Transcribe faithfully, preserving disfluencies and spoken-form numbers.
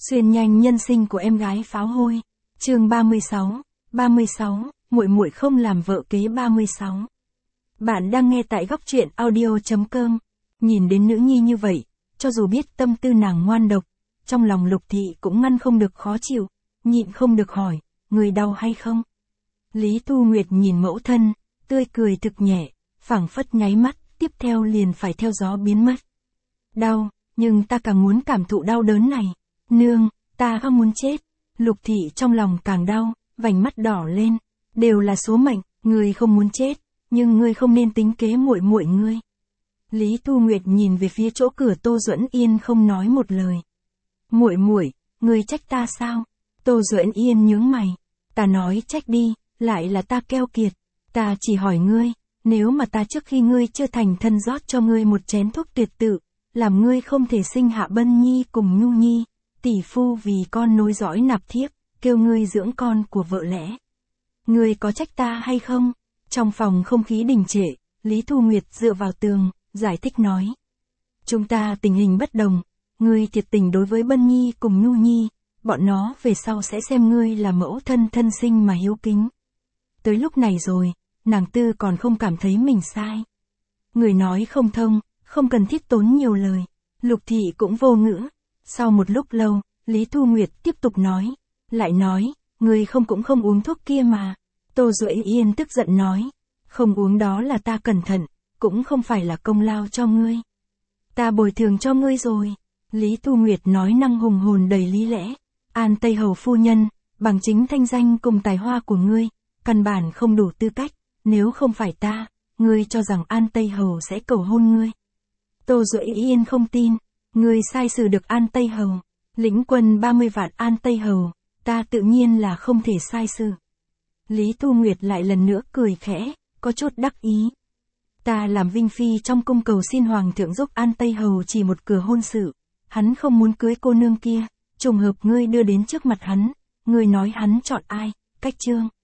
Xuyên nhanh nhân sinh của em gái pháo hôi. Chương ba mươi sáu, ba mươi sáu, muội muội không làm vợ kế ba mươi sáu. Bạn đang nghe tại góc truyện audio chấm com. Nhìn đến nữ nhi như vậy, cho dù biết tâm tư nàng ngoan độc, trong lòng Lục Thị cũng ngăn không được khó chịu, nhịn không được hỏi, người đau hay không? Lý Thu Nguyệt nhìn mẫu thân, tươi cười thực nhẹ, phảng phất nháy mắt, tiếp theo liền phải theo gió biến mất. Đau, nhưng ta càng muốn cảm thụ đau đớn này. Nương, ta không muốn chết. Lục Thị trong lòng càng đau, vành mắt đỏ lên. Đều là số mệnh, ngươi không muốn chết, nhưng ngươi không nên tính kế muội muội ngươi. Lý Thu Nguyệt nhìn về phía chỗ cửa Tô Duẫn Yên không nói một lời. Muội muội, ngươi trách ta sao? Tô Duẫn Yên nhướng mày. Ta nói trách đi, lại là ta keo kiệt. Ta chỉ hỏi ngươi, nếu mà ta trước khi ngươi chưa thành thân rót cho ngươi một chén thuốc tuyệt tự, làm ngươi không thể sinh hạ Bân Nhi cùng Nhu Nhi, tỷ phu vì con nối dõi nạp thiếp, kêu ngươi dưỡng con của vợ lẽ. Ngươi có trách ta hay không? Trong phòng không khí đình trệ, Lý Thu Nguyệt dựa vào tường, giải thích nói. Chúng ta tình hình bất đồng, ngươi thiệt tình đối với Bân Nhi cùng Nhu Nhi, bọn nó về sau sẽ xem ngươi là mẫu thân thân sinh mà hiếu kính. Tới lúc này rồi, nàng Tư còn không cảm thấy mình sai. Người nói không thông, không cần thiết tốn nhiều lời. Lục Thị cũng vô ngữ. Sau một lúc lâu, Lý Thu Nguyệt tiếp tục nói. Lại nói, ngươi không cũng không uống thuốc kia mà. Tô Duẫn Yên tức giận nói. Không uống đó là ta cẩn thận, cũng không phải là công lao cho ngươi. Ta bồi thường cho ngươi rồi. Lý Thu Nguyệt nói năng hùng hồn đầy lý lẽ. An Tây Hầu phu nhân, bằng chính thanh danh cùng tài hoa của ngươi, căn bản không đủ tư cách. Nếu không phải ta, ngươi cho rằng An Tây Hầu sẽ cầu hôn ngươi. Tô Duẫn Yên không tin, ngươi sai xử được An Tây Hầu, lĩnh quân ba mươi vạn An Tây Hầu, ta tự nhiên là không thể sai xử. Lý Thu Nguyệt lại lần nữa cười khẽ, có chút đắc ý. Ta làm Vinh Phi trong cung cầu xin Hoàng thượng giúp An Tây Hầu chỉ một cửa hôn sự, hắn không muốn cưới cô nương kia, trùng hợp ngươi đưa đến trước mặt hắn, ngươi nói hắn chọn ai, cách chương.